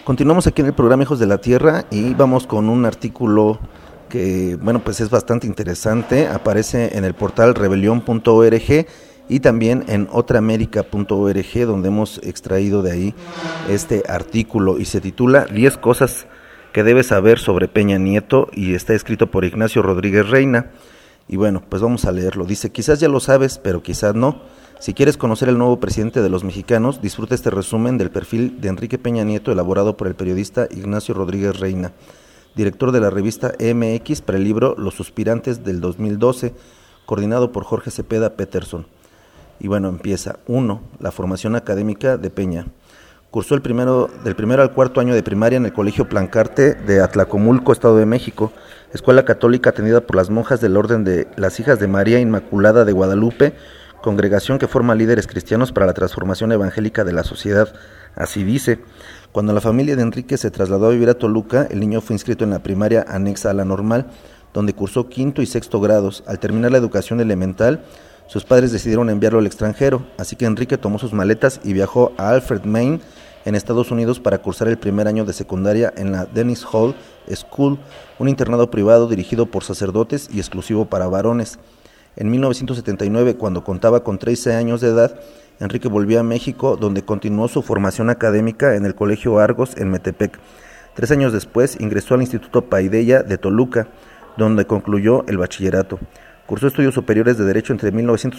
Continuamos aquí en el programa Hijos de la Tierra y vamos con un artículo que, pues es bastante interesante. Aparece en el portal rebelión.org y también en otraamerica.org, donde hemos extraído de ahí este artículo y se titula 10 cosas que debes saber sobre Peña Nieto y está escrito por Ignacio Rodríguez Reina. Y pues vamos a leerlo. Dice: quizás ya lo sabes, pero quizás no. Si quieres conocer el nuevo presidente de los mexicanos, disfruta este resumen del perfil de Enrique Peña Nieto elaborado por el periodista Ignacio Rodríguez Reina, director de la revista MX para el libro Los Suspirantes del 2012, coordinado por Jorge Cepeda Peterson. Y empieza. 1. La formación académica de Peña. Cursó del primero al cuarto año de primaria en el Colegio Plancarte de Atlacomulco, Estado de México, escuela católica atendida por las monjas del Orden de las Hijas de María Inmaculada de Guadalupe, congregación que forma líderes cristianos para la transformación evangélica de la sociedad. Así dice. Cuando la familia de Enrique se trasladó a vivir a Toluca, el niño fue inscrito en la primaria anexa a la normal, donde cursó quinto y sexto grados. Al terminar la educación elemental, sus padres decidieron enviarlo al extranjero, así que Enrique tomó sus maletas y viajó a Alfred, Maine, en Estados Unidos, para cursar el primer año de secundaria en la Dennis Hall School, un internado privado dirigido por sacerdotes y exclusivo para varones. En 1979, cuando contaba con 13 años de edad, Enrique volvió a México, donde continuó su formación académica en el Colegio Argos en Metepec. 3 años después, ingresó al Instituto Paideia de Toluca, donde concluyó el bachillerato. Cursó estudios superiores de Derecho entre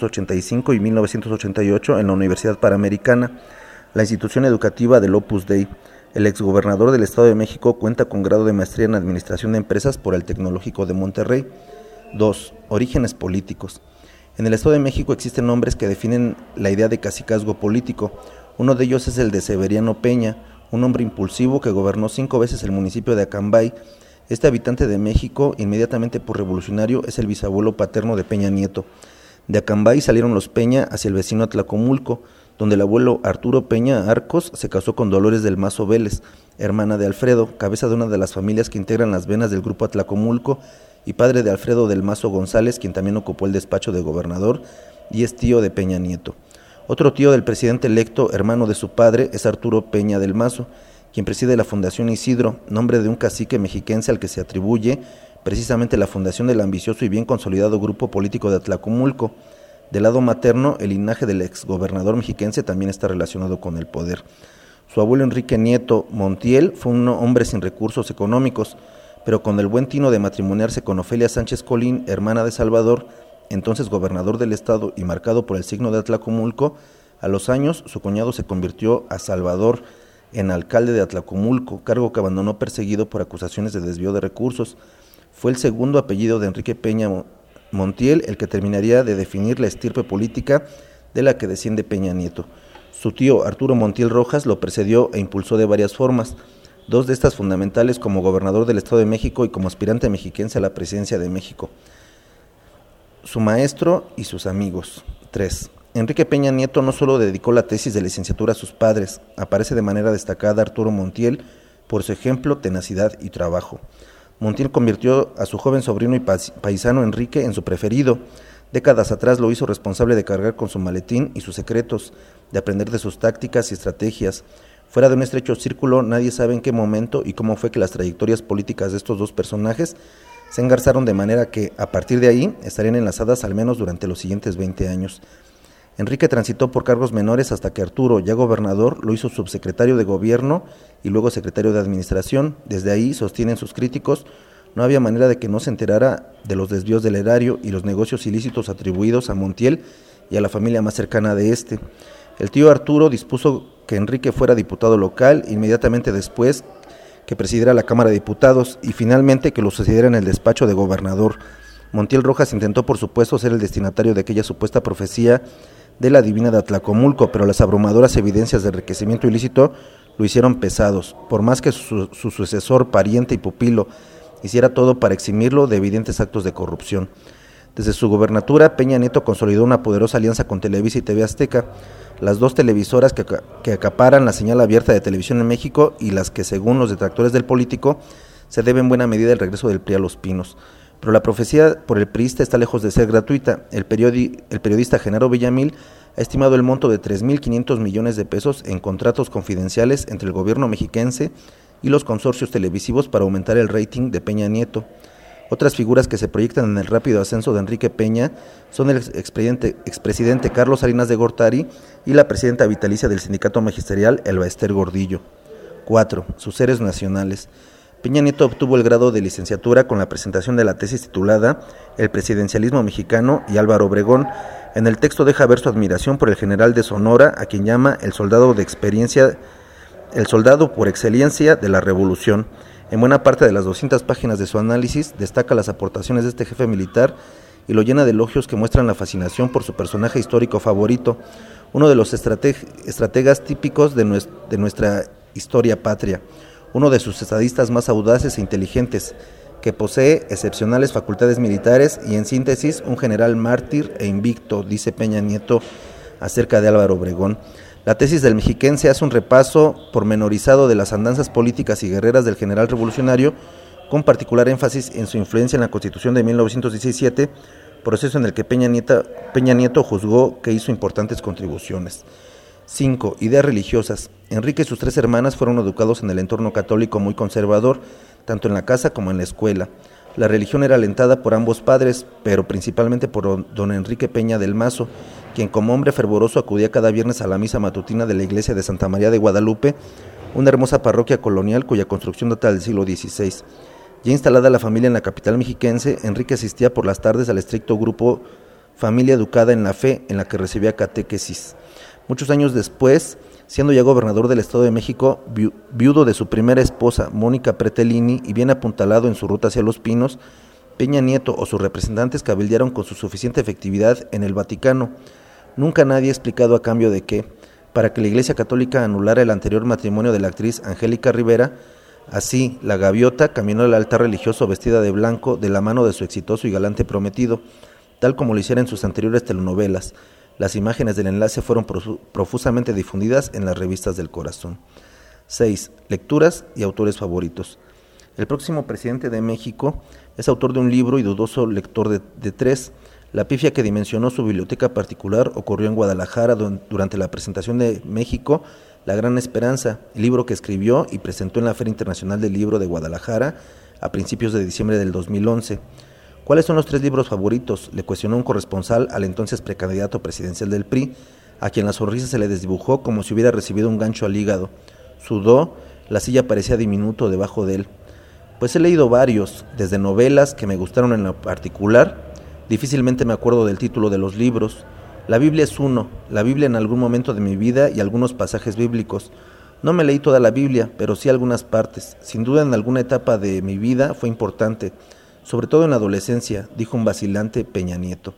1985 y 1988 en la Universidad Panamericana, la institución educativa del Opus Dei. El exgobernador del Estado de México cuenta con grado de maestría en Administración de Empresas por el Tecnológico de Monterrey. 2. Orígenes políticos. En el Estado de México existen nombres que definen la idea de cacicazgo político. Uno de ellos es el de Severiano Peña, un hombre impulsivo que gobernó 5 veces el municipio de Acambay. Este habitante de México, inmediatamente por revolucionario, es el bisabuelo paterno de Peña Nieto. De Acambay salieron los Peña hacia el vecino Atlacomulco, donde el abuelo Arturo Peña Arcos se casó con Dolores del Mazo Vélez, hermana de Alfredo, cabeza de una de las familias que integran las venas del grupo Atlacomulco, y padre de Alfredo del Mazo González, quien también ocupó el despacho de gobernador y es tío de Peña Nieto. Otro tío del presidente electo, hermano de su padre, es Arturo Peña del Mazo, quien preside la Fundación Isidro, nombre de un cacique mexiquense al que se atribuye precisamente la fundación del ambicioso y bien consolidado grupo político de Atlacomulco. Del lado materno, el linaje del exgobernador mexiquense también está relacionado con el poder. Su abuelo Enrique Nieto Montiel fue un hombre sin recursos económicos, pero con el buen tino de matrimoniarse con Ofelia Sánchez Colín, hermana de Salvador, entonces gobernador del estado y marcado por el signo de Atlacomulco. A los años, su cuñado se convirtió a Salvador en alcalde de Atlacomulco, cargo que abandonó perseguido por acusaciones de desvío de recursos. Fue el segundo apellido de Enrique Peña Montiel el que terminaría de definir la estirpe política de la que desciende Peña Nieto. Su tío Arturo Montiel Rojas lo precedió e impulsó de varias formas, 2 de estas fundamentales como gobernador del Estado de México y como aspirante mexiquense a la presidencia de México. Su maestro y sus amigos. 3. Enrique Peña Nieto no solo dedicó la tesis de licenciatura a sus padres, aparece de manera destacada Arturo Montiel por su ejemplo, tenacidad y trabajo. Montiel convirtió a su joven sobrino y paisano Enrique en su preferido. Décadas atrás lo hizo responsable de cargar con su maletín y sus secretos, de aprender de sus tácticas y estrategias. Fuera de un estrecho círculo, nadie sabe en qué momento y cómo fue que las trayectorias políticas de estos dos personajes se engarzaron de manera que, a partir de ahí, estarían enlazadas al menos durante los siguientes 20 años. Enrique transitó por cargos menores hasta que Arturo, ya gobernador, lo hizo subsecretario de Gobierno y luego secretario de Administración. Desde ahí, sostienen sus críticos, no había manera de que no se enterara de los desvíos del erario y los negocios ilícitos atribuidos a Montiel y a la familia más cercana de este. El tío Arturo dispuso que Enrique fuera diputado local, inmediatamente después que presidiera la Cámara de Diputados y finalmente que lo sucediera en el despacho de gobernador. Montiel Rojas intentó por supuesto ser el destinatario de aquella supuesta profecía de la divina de Atlacomulco, pero las abrumadoras evidencias de enriquecimiento ilícito lo hicieron pesados, por más que su sucesor, pariente y pupilo hiciera todo para eximirlo de evidentes actos de corrupción. Desde su gobernatura, Peña Nieto consolidó una poderosa alianza con Televisa y TV Azteca, las 2 televisoras que acaparan la señal abierta de televisión en México y las que, según los detractores del político, se debe en buena medida el regreso del PRI a Los Pinos. Pero la profecía por el priista está lejos de ser gratuita. El periodista Genaro Villamil ha estimado el monto de 3.500 millones de pesos en contratos confidenciales entre el gobierno mexiquense y los consorcios televisivos para aumentar el rating de Peña Nieto. Otras figuras que se proyectan en el rápido ascenso de Enrique Peña son el expresidente Carlos Salinas de Gortari y la presidenta vitalicia del sindicato magisterial, Elba Ester Gordillo. 4. Sus héroes nacionales. Peña Nieto obtuvo el grado de licenciatura con la presentación de la tesis titulada El presidencialismo mexicano y Álvaro Obregón. En el texto deja ver su admiración por el general de Sonora, a quien llama el soldado por excelencia de la revolución. En buena parte de las 200 páginas de su análisis destaca las aportaciones de este jefe militar y lo llena de elogios que muestran la fascinación por su personaje histórico favorito, uno de los estrategas típicos de nuestra historia patria, uno de sus estadistas más audaces e inteligentes, que posee excepcionales facultades militares y, en síntesis, un general mártir e invicto, dice Peña Nieto acerca de Álvaro Obregón. La tesis del mexiquense hace un repaso pormenorizado de las andanzas políticas y guerreras del general revolucionario, con particular énfasis en su influencia en la Constitución de 1917, proceso en el que Peña Nieto juzgó que hizo importantes contribuciones. 5. Ideas religiosas. Enrique y sus 3 hermanas fueron educados en el entorno católico muy conservador, tanto en la casa como en la escuela. La religión era alentada por ambos padres, pero principalmente por don Enrique Peña del Mazo, quien como hombre fervoroso acudía cada viernes a la misa matutina de la iglesia de Santa María de Guadalupe, una hermosa parroquia colonial cuya construcción data del siglo XVI. Ya instalada la familia en la capital mexiquense, Enrique asistía por las tardes al estricto grupo Familia Educada en la Fe, en la que recibía catequesis. Muchos años después, siendo ya gobernador del Estado de México, viudo de su primera esposa, Mónica Pretelini, y bien apuntalado en su ruta hacia Los Pinos, Peña Nieto o sus representantes cabildearon con su suficiente efectividad en el Vaticano. Nunca nadie ha explicado a cambio de qué, para que la Iglesia Católica anulara el anterior matrimonio de la actriz Angélica Rivera. Así, la gaviota caminó al altar religioso vestida de blanco de la mano de su exitoso y galante prometido, tal como lo hiciera en sus anteriores telenovelas. Las imágenes del enlace fueron profusamente difundidas en las revistas del corazón. 6. Lecturas y autores favoritos. El próximo presidente de México es autor de un libro y dudoso lector de 3. La pifia que dimensionó su biblioteca particular ocurrió en Guadalajara durante la presentación de México, La Gran Esperanza, el libro que escribió y presentó en la Feria Internacional del Libro de Guadalajara a principios de diciembre del 2011. ¿Cuáles son los 3 libros favoritos?, le cuestionó un corresponsal al entonces precandidato presidencial del PRI, a quien la sonrisa se le desdibujó como si hubiera recibido un gancho al hígado. Sudó, la silla parecía diminuto debajo de él. Pues he leído varios, desde novelas que me gustaron en lo particular. Difícilmente me acuerdo del título de los libros. La Biblia es uno, la Biblia en algún momento de mi vida y algunos pasajes bíblicos. No me leí toda la Biblia, pero sí algunas partes. Sin duda en alguna etapa de mi vida fue importante, sobre todo en la adolescencia, dijo un vacilante Peña Nieto.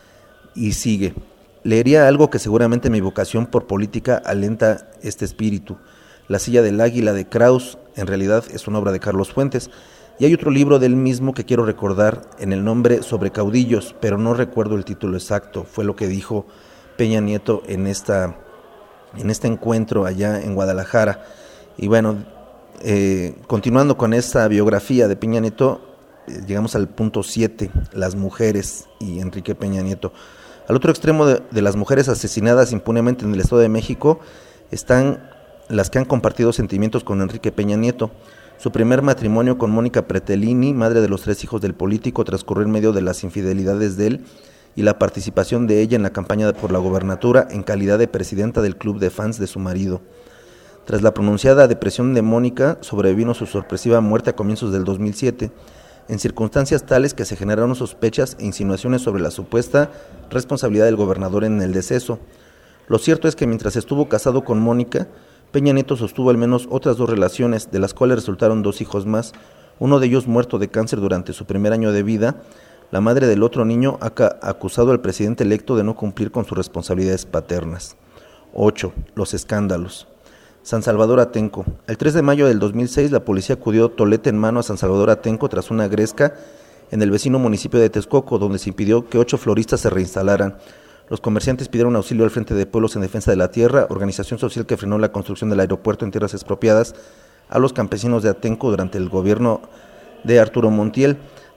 Y sigue. Leería algo que seguramente mi vocación por política alenta este espíritu. La silla del águila de Kraus, en realidad es una obra de Carlos Fuentes. Y hay otro libro del mismo que quiero recordar en el nombre Sobre caudillos, pero no recuerdo el título exacto. Fue lo que dijo Peña Nieto en este encuentro allá en Guadalajara. Y bueno, continuando con esta biografía de Peña Nieto, llegamos al punto 7, las mujeres y Enrique Peña Nieto. Al otro extremo de las mujeres asesinadas impunemente en el Estado de México están las que han compartido sentimientos con Enrique Peña Nieto. Su primer matrimonio con Mónica Pretelini, madre de los 3 hijos del político, transcurrió en medio de las infidelidades de él y la participación de ella en la campaña por la gobernatura en calidad de presidenta del club de fans de su marido. Tras la pronunciada depresión de Mónica, sobrevino su sorpresiva muerte a comienzos del 2007, en circunstancias tales que se generaron sospechas e insinuaciones sobre la supuesta responsabilidad del gobernador en el deceso. Lo cierto es que mientras estuvo casado con Mónica, Peña Nieto sostuvo al menos otras 2 relaciones, de las cuales resultaron 2 hijos más, uno de ellos muerto de cáncer durante su primer año de vida. La madre del otro niño ha acusado al presidente electo de no cumplir con sus responsabilidades paternas. 8. Los escándalos. San Salvador Atenco. El 3 de mayo del 2006, la policía acudió tolete en mano a San Salvador Atenco tras una gresca en el vecino municipio de Texcoco, donde se impidió que 8 floristas se reinstalaran. Los comerciantes pidieron auxilio al Frente de Pueblos en Defensa de la Tierra, organización social que frenó la construcción del aeropuerto en tierras expropiadas a los campesinos de Atenco durante el gobierno de Arturo Montiel.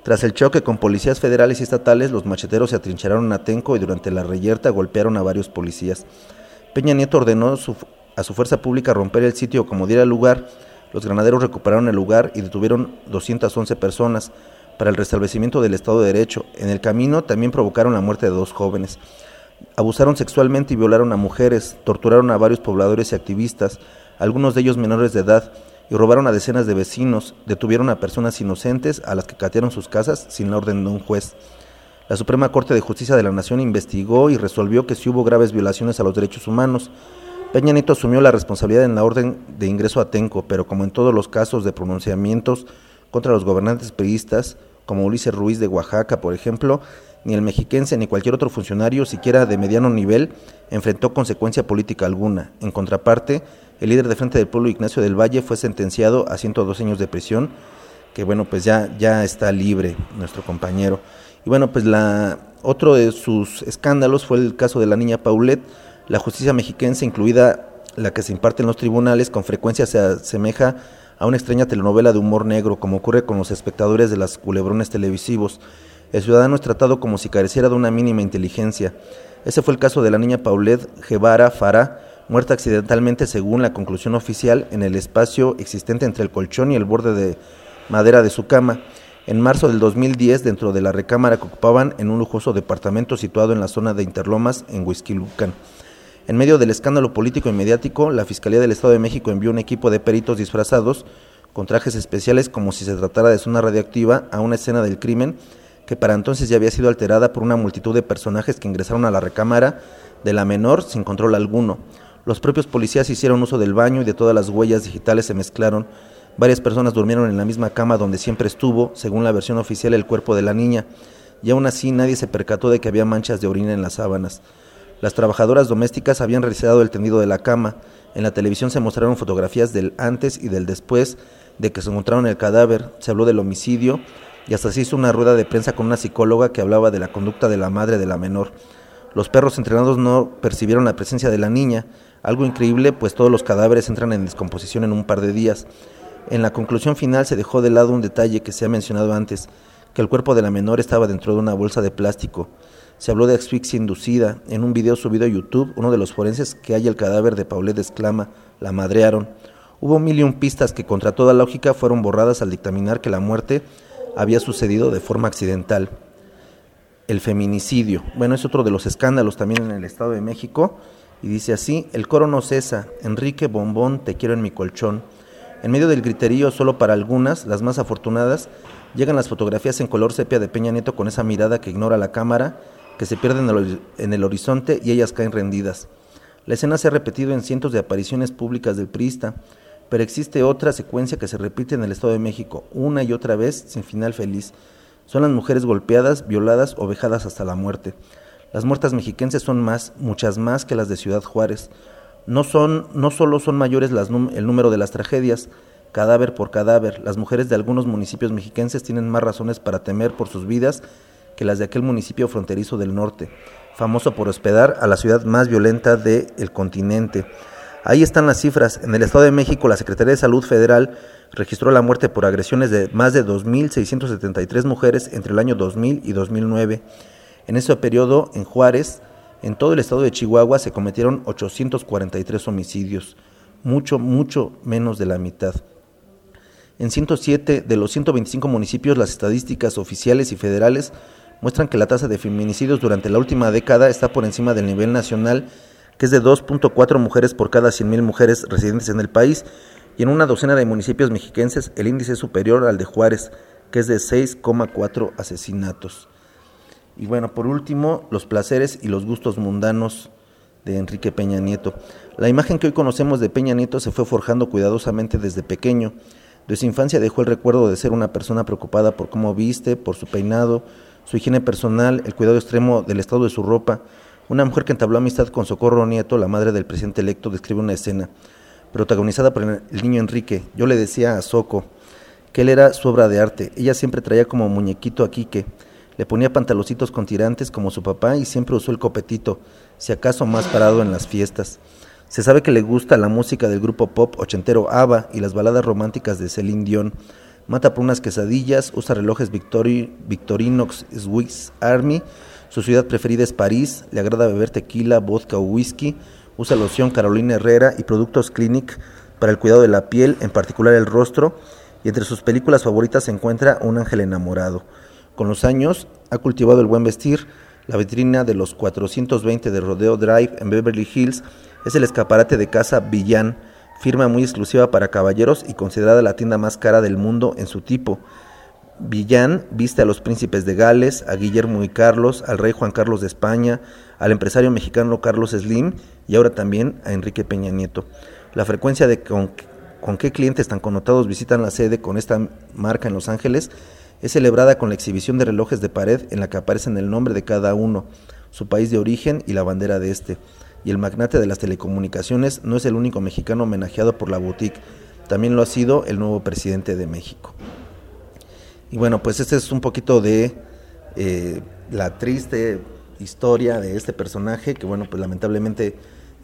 Tras el choque con policías federales y estatales, los macheteros se atrincheraron en Atenco y durante la reyerta golpearon a varios policías. Peña Nieto ordenó a su fuerza pública romper el sitio como diera lugar. Los granaderos recuperaron el lugar y detuvieron 211 personas para el restablecimiento del Estado de Derecho. En el camino también provocaron la muerte de 2 jóvenes. Abusaron sexualmente y violaron a mujeres, torturaron a varios pobladores y activistas, algunos de ellos menores de edad, y robaron a decenas de vecinos, detuvieron a personas inocentes a las que catearon sus casas sin la orden de un juez. La Suprema Corte de Justicia de la Nación investigó y resolvió que sí hubo graves violaciones a los derechos humanos. Peña Nieto asumió la responsabilidad en la orden de ingreso a Atenco, pero como en todos los casos de pronunciamientos contra los gobernantes priistas, como Ulises Ruiz de Oaxaca, por ejemplo, ni el mexiquense ni cualquier otro funcionario, siquiera de mediano nivel, enfrentó consecuencia política alguna. En contraparte, el líder de Frente del Pueblo, Ignacio del Valle, fue sentenciado a 102 años de prisión, que bueno, pues ya está libre nuestro compañero. Y bueno, pues otro de sus escándalos fue el caso de la niña Paulette. La justicia mexiquense, incluida la que se imparte en los tribunales, con frecuencia se asemeja a una extraña telenovela de humor negro, como ocurre con los espectadores de los culebrones televisivos. El ciudadano es tratado como si careciera de una mínima inteligencia. Ese fue el caso de la niña Paulette Guevara Farah, muerta accidentalmente según la conclusión oficial en el espacio existente entre el colchón y el borde de madera de su cama. En marzo del 2010, dentro de la recámara que ocupaban en un lujoso departamento situado en la zona de Interlomas, en Huixquilucan. En medio del escándalo político y mediático, la Fiscalía del Estado de México envió un equipo de peritos disfrazados con trajes especiales como si se tratara de zona radioactiva a una escena del crimen que para entonces ya había sido alterada por una multitud de personajes que ingresaron a la recámara de la menor sin control alguno. Los propios policías hicieron uso del baño y de todas las huellas digitales se mezclaron. Varias personas durmieron en la misma cama donde siempre estuvo, según la versión oficial, el cuerpo de la niña, y aún así nadie se percató de que había manchas de orina en las sábanas. Las trabajadoras domésticas habían realizado el tendido de la cama. En la televisión se mostraron fotografías del antes y del después de que se encontraron el cadáver, se habló del homicidio y hasta se hizo una rueda de prensa con una psicóloga que hablaba de la conducta de la madre de la menor. Los perros entrenados no percibieron la presencia de la niña, algo increíble pues todos los cadáveres entran en descomposición en un par de días. En la conclusión final se dejó de lado un detalle que se ha mencionado antes, que el cuerpo de la menor estaba dentro de una bolsa de plástico. Se habló de asfixia inducida. En un video subido a YouTube, uno de los forenses que halla el cadáver de Paulette exclama: "La madrearon". Hubo 1001 pistas que contra toda lógica fueron borradas al dictaminar que la muerte había sucedido de forma accidental. El feminicidio, bueno, es otro de los escándalos también en el Estado de México, y dice así: el coro no cesa, Enrique Bombón, te quiero en mi colchón. En medio del griterío, solo para algunas, las más afortunadas, llegan las fotografías en color sepia de Peña Nieto con esa mirada que ignora la cámara, que se pierde en el horizonte y ellas caen rendidas. La escena se ha repetido en cientos de apariciones públicas del priista, pero existe otra secuencia que se repite en el Estado de México, una y otra vez, sin final feliz. Son las mujeres golpeadas, violadas o vejadas hasta la muerte. Las muertas mexiquenses son más, muchas más que las de Ciudad Juárez. No solo son mayores el número de las tragedias, cadáver por cadáver. Las mujeres de algunos municipios mexiquenses tienen más razones para temer por sus vidas que las de aquel municipio fronterizo del norte, famoso por hospedar a la ciudad más violenta del continente. Ahí están las cifras. En el Estado de México, la Secretaría de Salud Federal registró la muerte por agresiones de más de 2.673 mujeres entre el año 2000 y 2009. En ese periodo, en Juárez, en todo el estado de Chihuahua, se cometieron 843 homicidios, mucho menos de la mitad. En 107 de los 125 municipios, las estadísticas oficiales y federales muestran que la tasa de feminicidios durante la última década está por encima del nivel nacional, que es de 2.4 mujeres por cada 100,000 mujeres residentes en el país, y en una docena de municipios mexiquenses el índice es superior al de Juárez, que es de 6,4 asesinatos. Y bueno, por último, los placeres y los gustos mundanos de Enrique Peña Nieto. La imagen que hoy conocemos de Peña Nieto se fue forjando cuidadosamente desde pequeño. De su infancia dejó el recuerdo de ser una persona preocupada por cómo viste, por su peinado, su higiene personal, el cuidado extremo del estado de su ropa. Una mujer que entabló amistad con Socorro Nieto, la madre del presidente electo, describe una escena protagonizada por el niño Enrique. Yo le decía a Soco que él era su obra de arte. Ella siempre traía como muñequito a Quique. Le ponía pantaloncitos con tirantes como su papá y siempre usó el copetito, si acaso más parado en las fiestas. Se sabe que le gusta la música del grupo pop ochentero ABBA y las baladas románticas de Celine Dion. mata por unas quesadillas, usa relojes Victorinox Swiss Army, su ciudad preferida es París, le agrada beber tequila, vodka o whisky, usa loción Carolina Herrera y productos Clinic para el cuidado de la piel, en particular el rostro, y entre sus películas favoritas se encuentra Un ángel enamorado. Con los años ha cultivado el buen vestir. La vitrina de los 420 de Rodeo Drive en Beverly Hills es el escaparate de Casa Villan, firma muy exclusiva para caballeros y considerada la tienda más cara del mundo en su tipo. Villan viste a los príncipes de Gales, a Guillermo y Carlos, al rey Juan Carlos de España, al empresario mexicano Carlos Slim y ahora también a Enrique Peña Nieto. La frecuencia de con qué clientes tan connotados visitan la sede con esta marca en Los Ángeles es celebrada con la exhibición de relojes de pared en la que aparecen el nombre de cada uno, su país de origen y la bandera de este. Y el magnate de las telecomunicaciones no es el único mexicano homenajeado por la boutique, también lo ha sido el nuevo presidente de México. Y bueno, pues este es un poquito de la triste historia de este personaje, que bueno, pues lamentablemente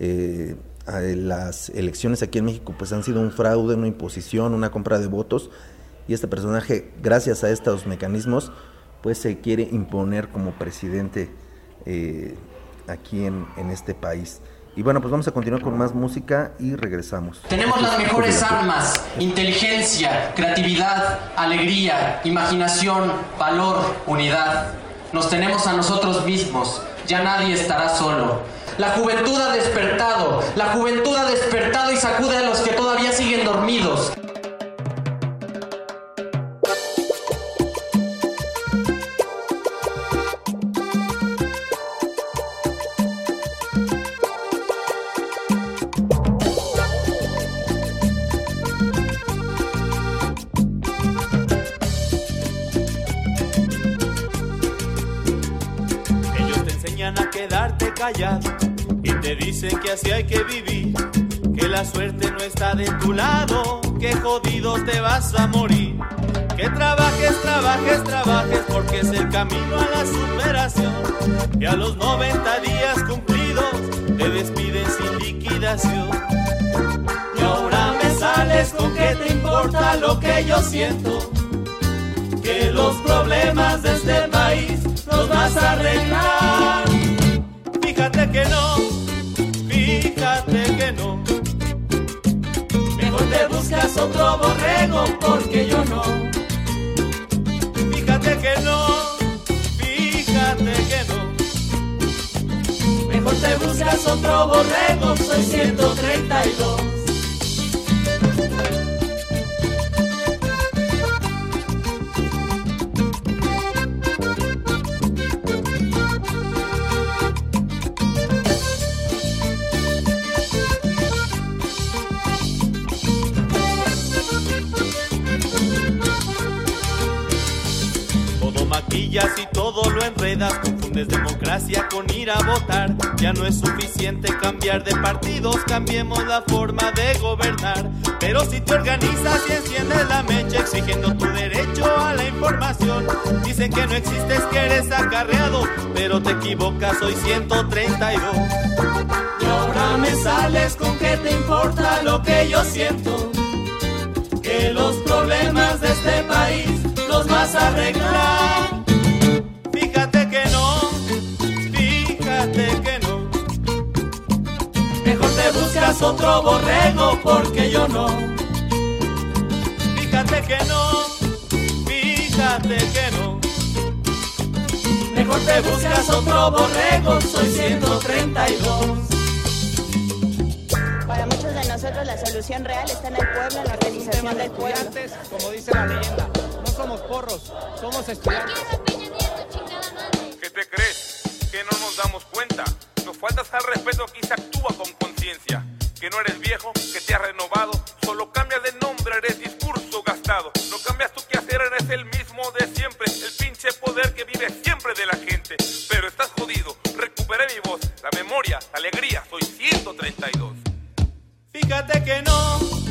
las elecciones aquí en México pues han sido un fraude, una imposición, una compra de votos, y este personaje, gracias a estos mecanismos, pues se quiere imponer como presidente aquí en este país. Y bueno, pues vamos a continuar con más música y regresamos. Tenemos las mejores armas: inteligencia, creatividad, alegría, imaginación, valor, unidad. Nos tenemos a nosotros mismos, ya nadie estará solo. La juventud ha despertado y sacude a los que todavía siguen dormidos. Y te dicen que así hay que vivir, que la suerte no está de tu lado, que jodido te vas a morir, que trabajes porque es el camino a la superación, y a los 90 días cumplidos te despiden sin liquidación. Y ahora me sales con que te importa lo que yo siento, que los problemas de este país los vas a arreglar. Fíjate que no, mejor te buscas otro borrego porque yo no. Fíjate que no, mejor te buscas otro borrego, soy 132. Y todo lo enredas, confundes democracia con ir a votar. Ya no es suficiente cambiar de partidos, cambiemos la forma de gobernar. Pero si te organizas y enciendes la mecha exigiendo tu derecho a la información, dicen que no existes, que eres acarreado, pero te equivocas, soy 132. Y ahora me sales con que te importa lo que yo siento, que los problemas de este país los vas a arreglar. Fíjate que no, mejor te buscas otro borrego porque yo no. Fíjate que no, mejor te buscas otro borrego, soy 132. Para muchos de nosotros la solución real está en el pueblo, en la organización del pueblo. Como dice la leyenda, no somos porros, somos estudiantes. ¿Qué te crees? ¿Que no nos damos cuenta? Nos faltas al respeto, aquí se actúa con conciencia. Que no eres viejo, que te has renovado, solo cambias de nombre, eres discurso gastado. No cambias tu quehacer, eres el mismo de siempre, el pinche poder que vive siempre de la gente. Pero estás jodido, recuperé mi voz, la memoria, la alegría, soy 132. Fíjate que no,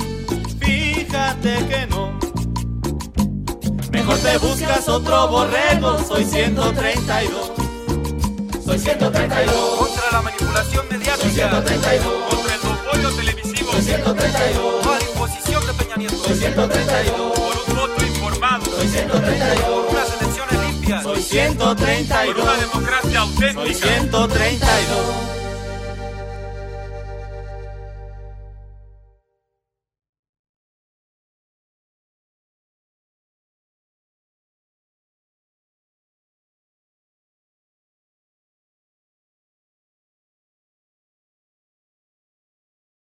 mejor te buscas otro borrego, soy 132. Soy 132. Contra la manipulación mediática. Soy 132. Contra el monopolio televisivo. Soy 132. Toda la imposición de Peña Nieto. Soy 132. Por un voto imposible. Por unas elecciones limpias. Soy 132. Por una democracia auténtica. Soy 132.